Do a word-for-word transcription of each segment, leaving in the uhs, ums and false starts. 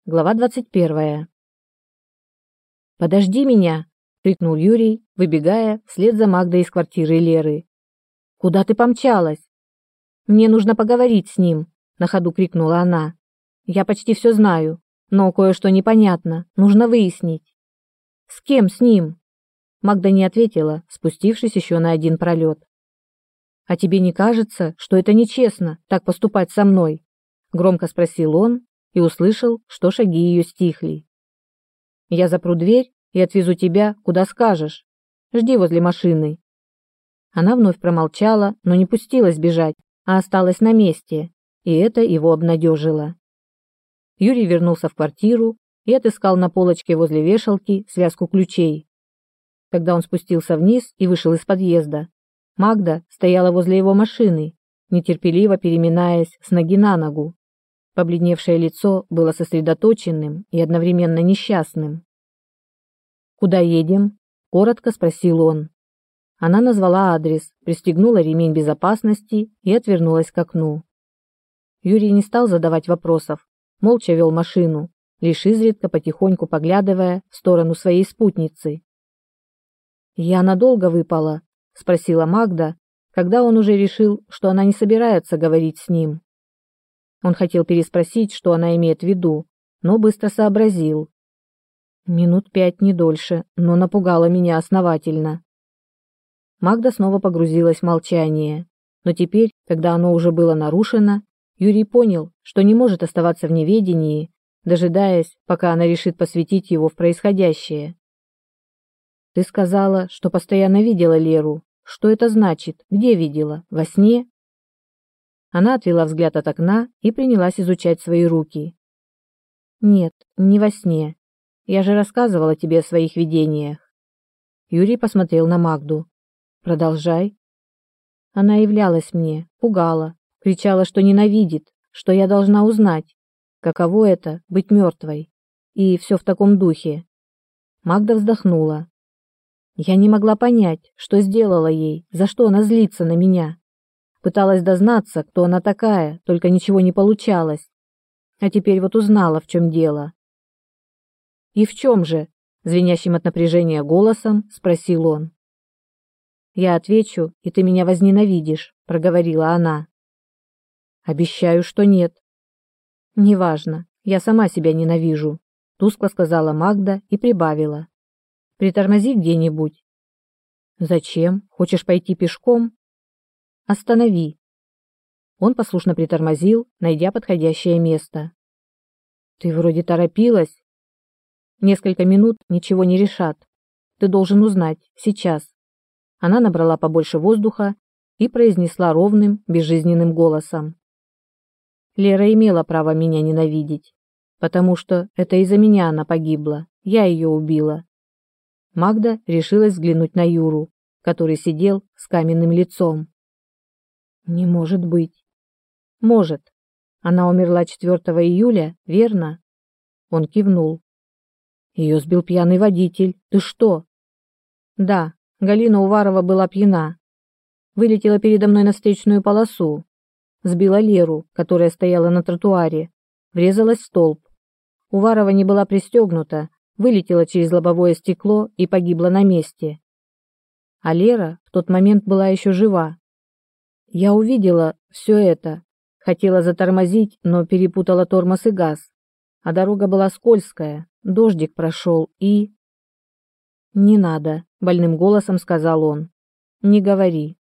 Глава двадцать первая. «Подожди меня!» — крикнул Юрий, выбегая вслед за Магдой из квартиры Леры. «Куда ты помчалась?» «Мне нужно поговорить с ним», — на ходу крикнула она. «Я почти все знаю, но кое-что непонятно, нужно выяснить». «С кем с ним?» Магда не ответила, спустившись еще на один пролет. «А тебе не кажется, что это нечестно, так поступать со мной?» — громко спросил он и услышал, что шаги ее стихли. «Я запру дверь и отвезу тебя, куда скажешь. Жди возле машины». Она вновь промолчала, но не пустилась бежать, а осталась на месте, и это его обнадежило. Юрий вернулся в квартиру и отыскал на полочке возле вешалки связку ключей. Когда он спустился вниз и вышел из подъезда, Магда стояла возле его машины, нетерпеливо переминаясь с ноги на ногу. Побледневшее лицо было сосредоточенным и одновременно несчастным. «Куда едем?» – коротко спросил он. Она назвала адрес, пристегнула ремень безопасности и отвернулась к окну. Юрий не стал задавать вопросов, молча вел машину, лишь изредка потихоньку поглядывая в сторону своей спутницы. «Я надолго выпала?» – спросила Магда, когда он уже решил, что она не собирается говорить с ним. Он хотел переспросить, что она имеет в виду, но быстро сообразил. Минут пять, не дольше, но напугала меня основательно. Магда снова погрузилась в молчание, но теперь, когда оно уже было нарушено, Юрий понял, что не может оставаться в неведении, дожидаясь, пока она решит посвятить его в происходящее. «Ты сказала, что постоянно видела Леру. Что это значит? Где видела? Во сне?» Она отвела взгляд от окна и принялась изучать свои руки. «Нет, не во сне. Я же рассказывала тебе о своих видениях». Юрий посмотрел на Магду. «Продолжай». Она являлась мне, пугала, кричала, что ненавидит, что я должна узнать, каково это — быть мертвой. И все в таком духе. Магда вздохнула. Я не могла понять, что сделала ей, за что она злится на меня. Пыталась дознаться, кто она такая, только ничего не получалось. А теперь вот узнала, в чем дело. «И в чем же?» — звенящим от напряжения голосом спросил он. «Я отвечу, и ты меня возненавидишь», — проговорила она. «Обещаю, что нет». «Неважно, я сама себя ненавижу», — тускло сказала Магда и прибавила. «Притормози где-нибудь». «Зачем? Хочешь пойти пешком?» «Останови». Он послушно притормозил, найдя подходящее место. «Ты вроде торопилась». «Несколько минут ничего не решат. Ты должен узнать, сейчас». Она набрала побольше воздуха и произнесла ровным, безжизненным голосом. «Лера имела право меня ненавидеть, потому что это из-за меня она погибла, я ее убила». Магда решилась взглянуть на Юру, который сидел с каменным лицом. «Не может быть». «Может. Она умерла четвёртого июля, верно?» Он кивнул. «Ее сбил пьяный водитель. Ты что?» «Да, Галина Уварова была пьяна. Вылетела передо мной на встречную полосу. Сбила Леру, которая стояла на тротуаре. Врезалась в столб. Уварова не была пристегнута, вылетела через лобовое стекло и погибла на месте. А Лера в тот момент была еще жива. Я увидела все это, хотела затормозить, но перепутала тормоз и газ. А дорога была скользкая, дождик прошел и... «Не надо», — больным голосом сказал он. «Не говори».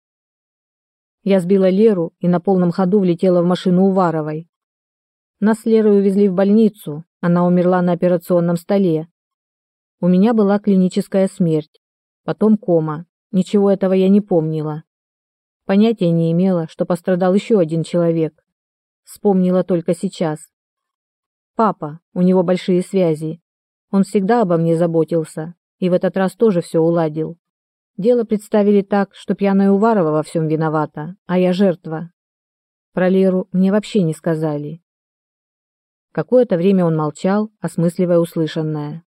Я сбила Леру и на полном ходу влетела в машину Уваровой. Нас с Лерой увезли в больницу, она умерла на операционном столе. У меня была клиническая смерть, потом кома, ничего этого я не помнила. Понятия не имела, что пострадал еще один человек. Вспомнила только сейчас. Папа, у него большие связи. Он всегда обо мне заботился, и в этот раз тоже все уладил. Дело представили так, что пьяная Уварова во всем виновата, а я жертва. Про Леру мне вообще не сказали. Какое-то время он молчал, осмысливая услышанное.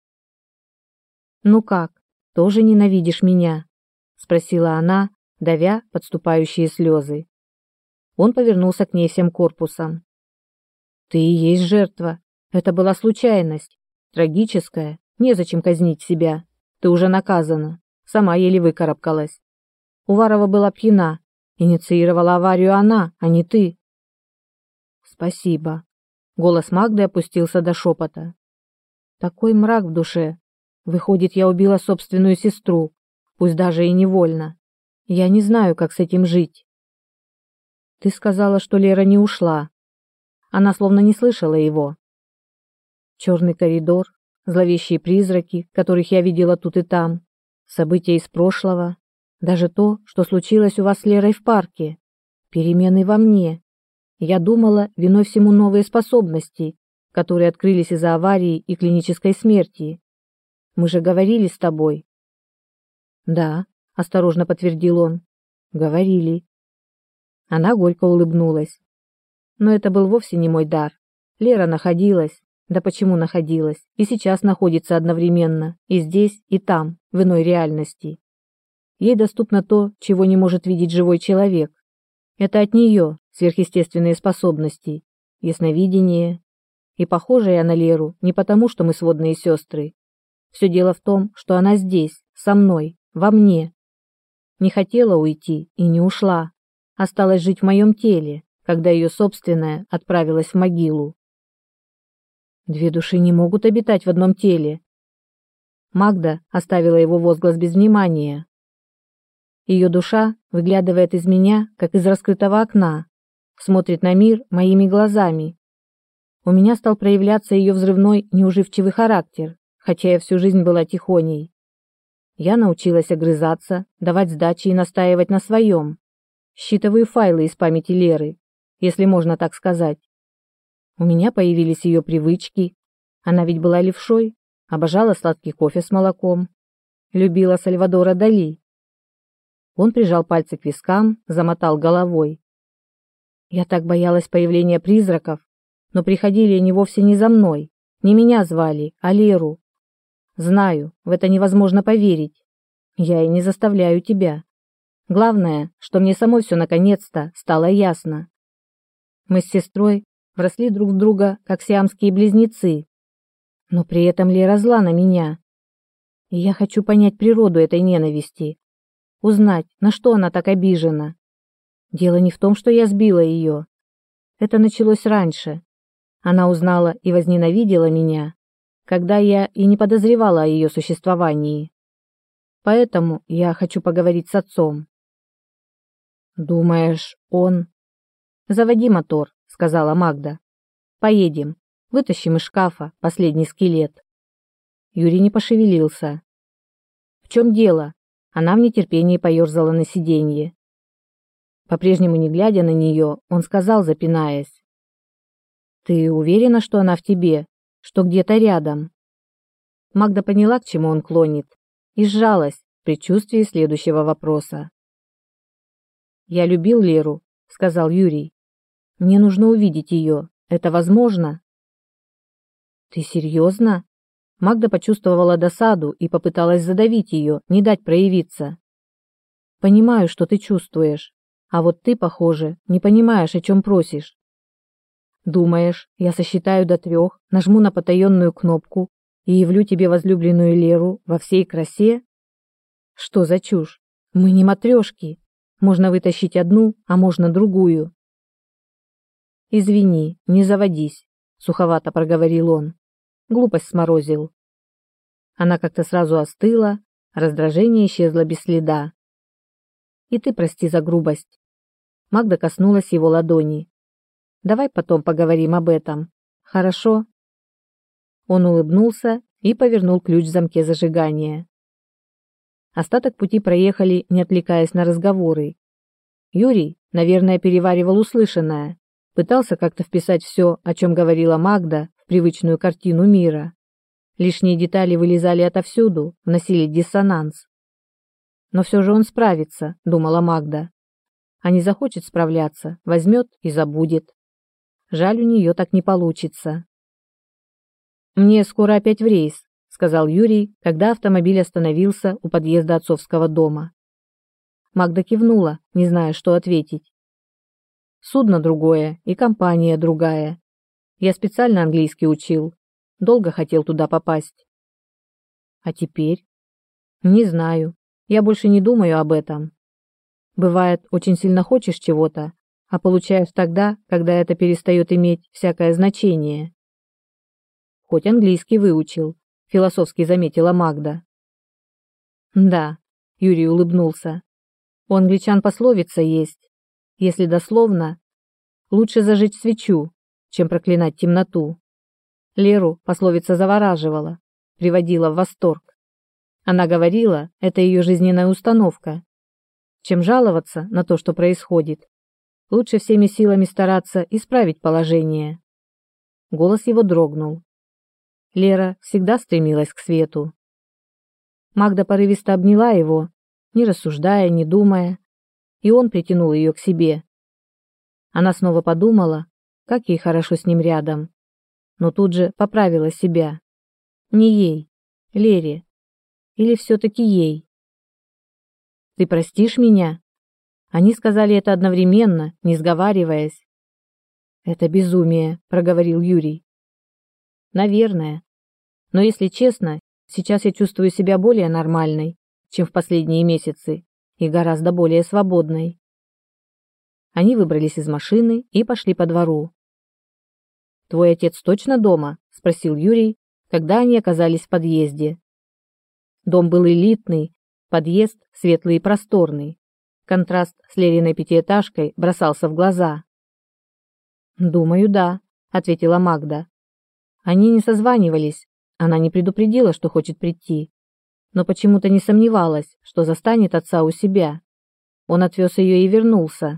«Ну как, тоже ненавидишь меня?» — спросила она, давя подступающие слезы. Он повернулся к ней всем корпусом. «Ты и есть жертва. Это была случайность, трагическая, незачем казнить себя. Ты уже наказана, сама еле выкарабкалась. Уварова была пьяна, инициировала аварию она, а не ты. Спасибо. Голос Магды опустился до шепота. Такой мрак в душе. Выходит, я убила собственную сестру, пусть даже и невольно. Я не знаю, как с этим жить. Ты сказала, что Лера не ушла. Она словно не слышала его. Черный коридор, зловещие призраки, которых я видела тут и там, события из прошлого, даже то, что случилось у вас с Лерой в парке, перемены во мне. Я думала, виной всему новые способности, которые открылись из-за аварии и клинической смерти. Мы же говорили с тобой. Да, осторожно подтвердил он. Говорили. Она горько улыбнулась. Но это был вовсе не мой дар. Лера находилась, да почему находилась, и сейчас находится одновременно, и здесь, и там, в иной реальности. Ей доступно то, чего не может видеть живой человек. Это от нее сверхъестественные способности, ясновидение. И похожа я на Леру не потому, что мы сводные сестры. Все дело в том, что она здесь, со мной, во мне. Не хотела уйти и не ушла. Осталась жить в моем теле, когда ее собственная отправилась в могилу. Две души не могут обитать в одном теле. Магда оставила его возглас без внимания. Ее душа выглядывает из меня, как из раскрытого окна, смотрит на мир моими глазами. У меня стал проявляться ее взрывной, неуживчивый характер, хотя я всю жизнь была тихоней. Я научилась огрызаться, давать сдачи и настаивать на своем. Считываю файлы из памяти Леры, если можно так сказать. У меня появились ее привычки. Она ведь была левшой, обожала сладкий кофе с молоком, любила Сальвадора Дали. Он прижал пальцы к вискам, замотал головой. Я так боялась появления призраков, но приходили они вовсе не за мной, не меня звали, а Леру. Знаю, в это невозможно поверить. Я и не заставляю тебя. Главное, что мне самой все наконец-то стало ясно. Мы с сестрой вросли друг в друга, как сиамские близнецы. Но при этом Лера зла на меня. И я хочу понять природу этой ненависти. Узнать, на что она так обижена. Дело не в том, что я сбила ее. Это началось раньше. Она узнала и возненавидела меня, когда я и не подозревала о ее существовании. Поэтому я хочу поговорить с отцом. Думаешь, он... Заводи мотор, сказала Магда. Поедем. Вытащим из шкафа последний скелет. Юрий не пошевелился. В чем дело? Она в нетерпении поерзала на сиденье. По-прежнему не глядя на нее, он сказал, запинаясь. «Ты уверена, что она в тебе? Что где-то рядом?» Магда поняла, к чему он клонит, и сжалась в предчувствии следующего вопроса. «Я любил Леру», — сказал Юрий. «Мне нужно увидеть ее. Это возможно?» «Ты серьезно?» Магда почувствовала досаду и попыталась задавить ее, не дать проявиться. «Понимаю, что ты чувствуешь, а вот ты, похоже, не понимаешь, о чем просишь. Думаешь, я сосчитаю до трех, нажму на потаенную кнопку и явлю тебе возлюбленную Леру во всей красе? Что за чушь? Мы не матрешки. Можно вытащить одну, а можно другую». «Извини, не заводись», — суховато проговорил он. Глупость сморозил. Она как-то сразу остыла, раздражение исчезло без следа. «И ты прости за грубость». Магда коснулась его ладони. «Давай потом поговорим об этом. Хорошо?» Он улыбнулся и повернул ключ в замке зажигания. Остаток пути проехали, не отвлекаясь на разговоры. Юрий, наверное, переваривал услышанное, пытался как-то вписать все, о чем говорила Магда, в привычную картину мира. Лишние детали вылезали отовсюду, вносили диссонанс. Но все же он справится, думала Магда. А не захочет справляться, возьмет и забудет. Жаль, у нее так не получится. «Мне скоро опять в рейс», — сказал Юрий, когда автомобиль остановился у подъезда отцовского дома. Магда кивнула, не зная, что ответить. Судно другое и компания другая. Я специально английский учил. Долго хотел туда попасть. А теперь? Не знаю. Я больше не думаю об этом. Бывает, очень сильно хочешь чего-то, а получаешь тогда, когда это перестает иметь всякое значение. Хоть английский выучил, философски заметила Магда. Да, Юрий улыбнулся. У англичан пословица есть. Если дословно, лучше зажечь свечу, чем проклинать темноту. Леру пословица завораживала, приводила в восторг. Она говорила, это ее жизненная установка. Чем жаловаться на то, что происходит, лучше всеми силами стараться исправить положение. Голос его дрогнул. Лера всегда стремилась к свету. Магда порывисто обняла его, не рассуждая, не думая, и он притянул ее к себе. Она снова подумала, как ей хорошо с ним рядом, но тут же поправила себя. Не ей, Лере, или все-таки ей. «Ты простишь меня?» Они сказали это одновременно, не сговариваясь. «Это безумие», — проговорил Юрий. «Наверное. Но если честно, сейчас я чувствую себя более нормальной, чем в последние месяцы, и гораздо более свободной». Они выбрались из машины и пошли по двору. «Твой отец точно дома?» — спросил Юрий, когда они оказались в подъезде. Дом был элитный, подъезд светлый и просторный. Контраст с Лериной пятиэтажкой бросался в глаза. «Думаю, да», — ответила Магда. Они не созванивались, она не предупредила, что хочет прийти, но почему-то не сомневалась, что застанет отца у себя. Он отвез ее и вернулся.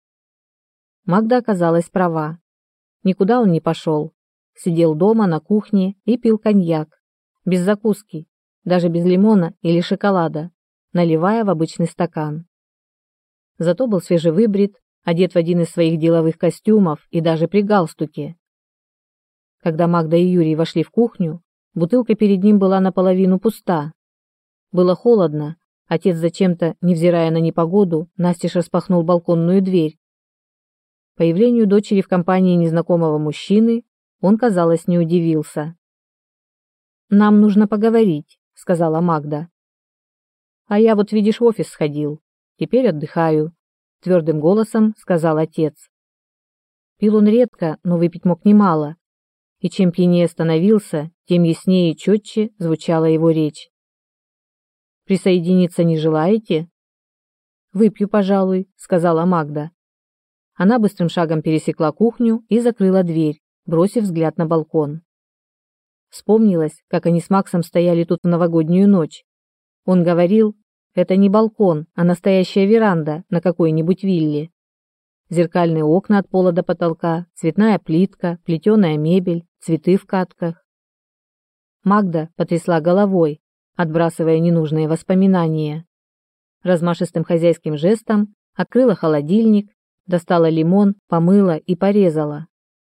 Магда оказалась права. Никуда он не пошел. Сидел дома на кухне и пил коньяк. Без закуски, даже без лимона или шоколада, наливая в обычный стакан. Зато был свежевыбрит, одет в один из своих деловых костюмов и даже при галстуке. Когда Магда и Юрий вошли в кухню, бутылка перед ним была наполовину пуста. Было холодно, отец зачем-то, невзирая на непогоду, настежь распахнул балконную дверь. Появлению дочери в компании незнакомого мужчины он, казалось, не удивился. «Нам нужно поговорить», — сказала Магда. «А я вот, видишь, в офис сходил. Теперь отдыхаю», — твердым голосом сказал отец. Пил он редко, но выпить мог немало, и чем пьянее становился, тем яснее и четче звучала его речь. «Присоединиться не желаете?» «Выпью, пожалуй», — сказала Магда. Она быстрым шагом пересекла кухню и закрыла дверь, бросив взгляд на балкон. Вспомнилось, как они с Максом стояли тут в новогоднюю ночь. Он говорил, это не балкон, а настоящая веранда на какой-нибудь вилле. Зеркальные окна от пола до потолка, цветная плитка, плетеная мебель, цветы в катках. Магда потрясла головой, отбрасывая ненужные воспоминания. Размашистым хозяйским жестом открыла холодильник, достала лимон, помыла и порезала.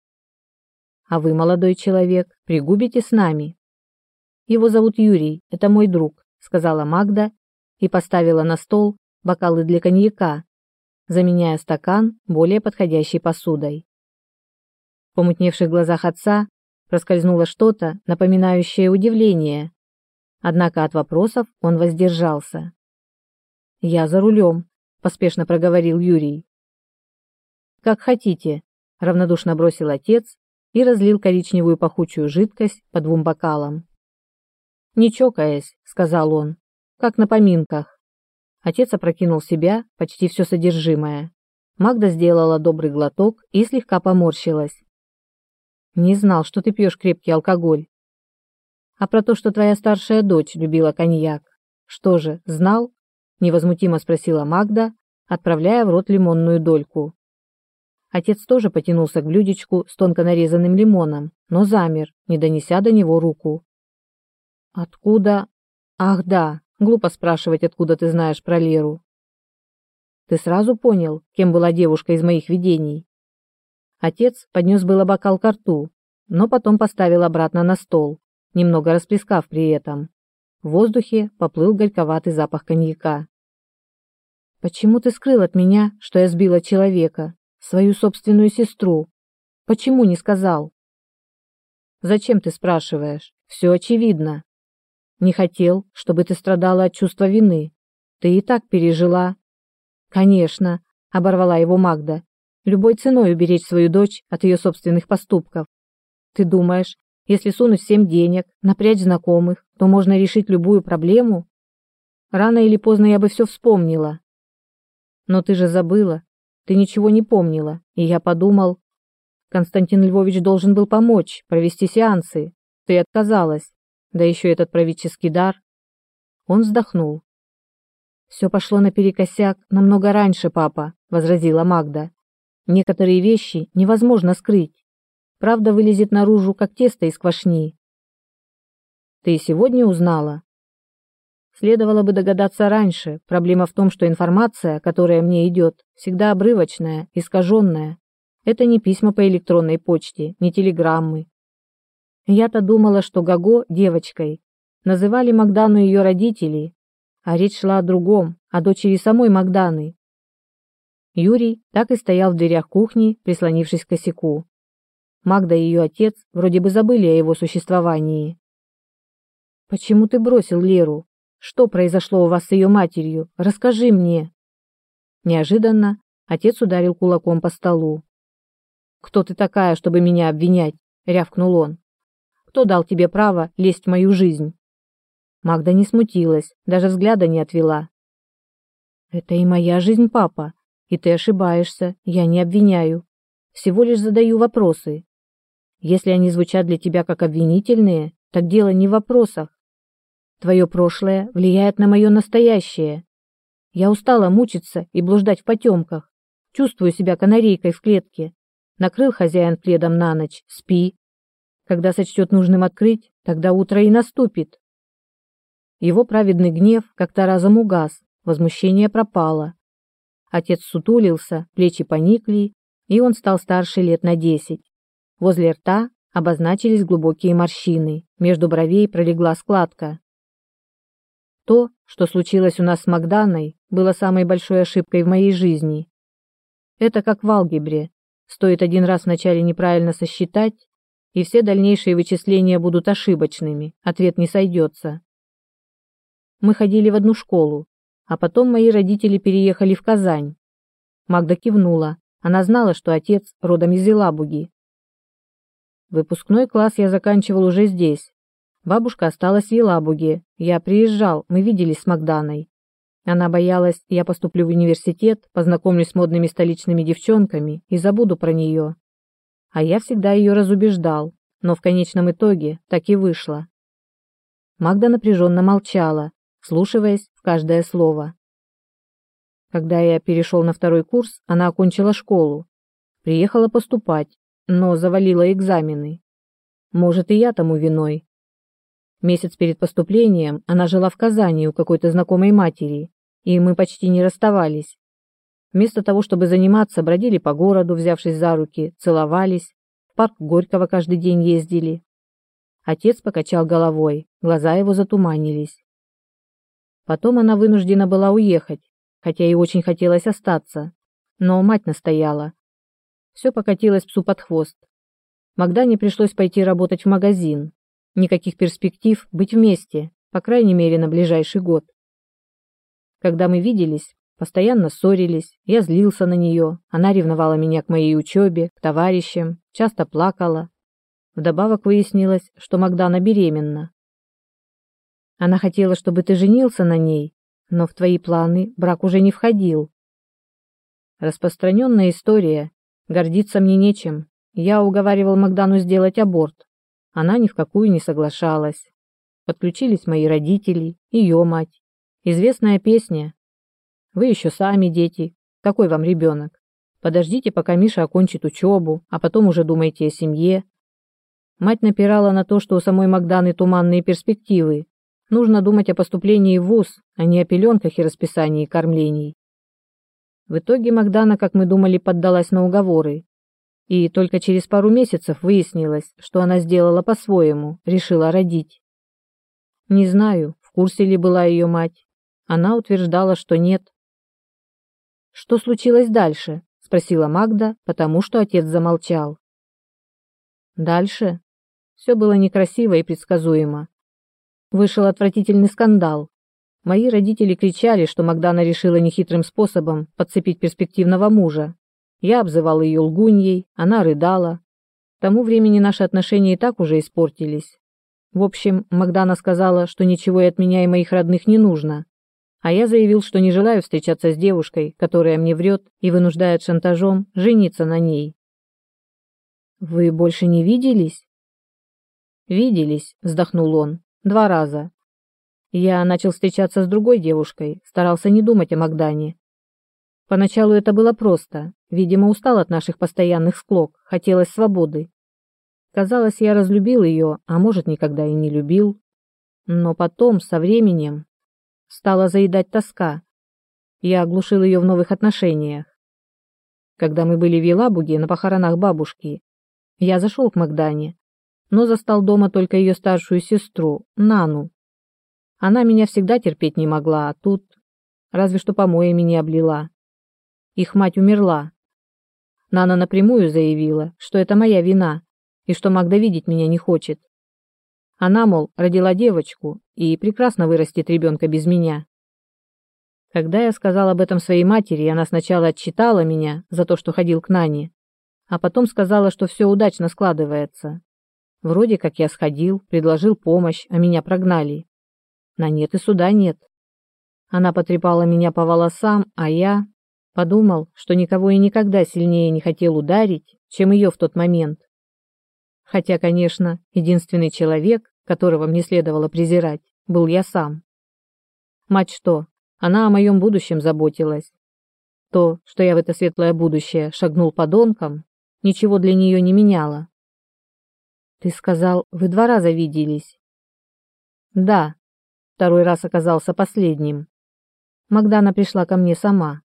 «А вы, молодой человек, пригубите с нами?» «Его зовут Юрий, это мой друг», — сказала Магда и поставила на стол бокалы для коньяка, заменяя стакан более подходящей посудой. В помутневших глазах отца проскользнуло что-то, напоминающее удивление, однако от вопросов он воздержался. «Я за рулем», — поспешно проговорил Юрий. «Как хотите», — равнодушно бросил отец и разлил коричневую пахучую жидкость по двум бокалам. «Не чокаясь», — сказал он, — «как на поминках». Отец опрокинул в себя почти все содержимое. Магда сделала добрый глоток и слегка поморщилась. «Не знал, что ты пьешь крепкий алкоголь». «А про то, что твоя старшая дочь любила коньяк, что же, знал?» — невозмутимо спросила Магда, отправляя в рот лимонную дольку. Отец тоже потянулся к блюдечку с тонко нарезанным лимоном, но замер, не донеся до него руку. «Откуда? Ах да, глупо спрашивать, откуда ты знаешь про Леру. Ты сразу понял, кем была девушка из моих видений?» Отец поднес было бокал ко рту, но потом поставил обратно на стол, немного расплескав при этом. В воздухе поплыл горьковатый запах коньяка. «Почему ты скрыл от меня, что я сбила человека, свою собственную сестру? Почему не сказал?» Зачем ты спрашиваешь? Все очевидно. Не хотел, чтобы ты страдала от чувства вины. Ты и так пережила. Конечно, оборвала его Магда. Любой ценой уберечь свою дочь от ее собственных поступков. Ты думаешь, если сунуть всем денег, напрячь знакомых, то можно решить любую проблему? Рано или поздно я бы все вспомнила. Но ты же забыла. Ты ничего не помнила. И я подумал, Константин Львович должен был помочь, провести сеансы. Ты отказалась. Да еще этот правительский дар. Он вздохнул. Все пошло наперекосяк намного раньше, папа, возразила Магда. Некоторые вещи невозможно скрыть. Правда вылезет наружу, как тесто из квашни. Ты и сегодня узнала? Следовало бы догадаться раньше. Проблема в том, что информация, которая мне идет, всегда обрывочная, искаженная. Это не письма по электронной почте, не телеграммы. Я-то думала, что Гого девочкой. Называли Магдану ее родители, а речь шла о другом, о дочери самой Магданы. Юрий так и стоял в дверях кухни, прислонившись к косяку. Магда и ее отец вроде бы забыли о его существовании. «Почему ты бросил Леру? Что произошло у вас с ее матерью? Расскажи мне!» Неожиданно отец ударил кулаком по столу. «Кто ты такая, чтобы меня обвинять?» — рявкнул он. «Кто дал тебе право лезть в мою жизнь?» Магда не смутилась, даже взгляда не отвела. «Это и моя жизнь, папа, и ты ошибаешься, я не обвиняю. Всего лишь задаю вопросы. Если они звучат для тебя как обвинительные, так дело не в вопросах. Твое прошлое влияет на мое настоящее. Я устала мучиться и блуждать в потемках. Чувствую себя канарейкой в клетке. Накрыл хозяин пледом на ночь, спи. Когда сочтет нужным открыть, тогда утро и наступит». Его праведный гнев как-то разом угас, возмущение пропало. Отец сутулился, плечи поникли, и он стал старше лет на десять. Возле рта обозначились глубокие морщины, между бровей пролегла складка. То, что случилось у нас с Магданой, было самой большой ошибкой в моей жизни. Это как в алгебре. Стоит один раз вначале неправильно сосчитать, и все дальнейшие вычисления будут ошибочными, ответ не сойдется. Мы ходили в одну школу, а потом мои родители переехали в Казань. Магда кивнула. Она знала, что отец родом из Елабуги. Выпускной класс я заканчивал уже здесь. Бабушка осталась в Елабуге. Я приезжал, мы виделись с Магданой. Она боялась, я поступлю в университет, познакомлюсь с модными столичными девчонками и забуду про нее. А я всегда ее разубеждал, но в конечном итоге так и вышло. Магда напряженно молчала, вслушиваясь в каждое слово. Когда я перешел на второй курс, она окончила школу. Приехала поступать, но завалила экзамены. Может, и я тому виной. Месяц перед поступлением она жила в Казани у какой-то знакомой матери, и мы почти не расставались. Вместо того, чтобы заниматься, бродили по городу, взявшись за руки, целовались, в парк Горького каждый день ездили. Отец покачал головой, глаза его затуманились. Потом она вынуждена была уехать, хотя и очень хотелось остаться, но мать настояла. Все покатилось псу под хвост. Магдане пришлось пойти работать в магазин. Никаких перспектив быть вместе, по крайней мере, на ближайший год. Когда мы виделись, постоянно ссорились, я злился на нее, она ревновала меня к моей учебе, к товарищам, часто плакала. Вдобавок выяснилось, что Магдана беременна. Она хотела, чтобы ты женился на ней, но в твои планы брак уже не входил. Распространенная история, гордиться мне нечем. Я уговаривал Магдану сделать аборт. Она ни в какую не соглашалась. Подключились мои родители, ее мать. Известная песня. Вы еще сами дети. Какой вам ребенок? Подождите, пока Миша окончит учебу, а потом уже думайте о семье. Мать напирала на то, что у самой Магданы туманные перспективы. Нужно думать о поступлении в вуз, а не о пеленках и расписании кормлений. В итоге Магдана, как мы думали, поддалась на уговоры. И только через пару месяцев выяснилось, что она сделала по-своему, решила родить. Не знаю, в курсе ли была ее мать. Она утверждала, что нет. «Что случилось дальше?» – спросила Магда, потому что отец замолчал. «Дальше? Все было некрасиво и предсказуемо. Вышел отвратительный скандал. Мои родители кричали, что Магдана решила нехитрым способом подцепить перспективного мужа. Я обзывал ее лгуньей, она рыдала. К тому времени наши отношения и так уже испортились. В общем, Магдана сказала, что ничего и от меня и моих родных не нужно. А я заявил, что не желаю встречаться с девушкой, которая мне врет и вынуждает шантажом жениться на ней. «Вы больше не виделись?» «Виделись», — вздохнул он, — «два раза. Я начал встречаться с другой девушкой, старался не думать о Магдане. Поначалу это было просто, видимо, устал от наших постоянных склок, хотелось свободы. Казалось, я разлюбил ее, а может, никогда и не любил. Но потом, со временем, стала заедать тоска. Я оглушил ее в новых отношениях. Когда мы были в Елабуге на похоронах бабушки, я зашел к Магдане, но застал дома только ее старшую сестру, Нану. Она меня всегда терпеть не могла, а тут разве что помоями не облила. Их мать умерла. Нана напрямую заявила, что это моя вина, и что Магда видеть меня не хочет. Она, мол, родила девочку и прекрасно вырастет ребенка без меня. Когда я сказал об этом своей матери, она сначала отчитала меня за то, что ходил к Нане, а потом сказала, что все удачно складывается. Вроде как я сходил, предложил помощь, а меня прогнали. На нет и суда нет. Она потрепала меня по волосам, а я подумал, что никого и никогда сильнее не хотел ударить, чем ее в тот момент. Хотя, конечно, единственный человек, которого мне следовало презирать, был я сам. Мать что? Она о моем будущем заботилась. То, что я в это светлое будущее шагнул подонком, ничего для нее не меняло. Ты сказал, вы два раза виделись? Да, второй раз оказался последним. Магдана пришла ко мне сама.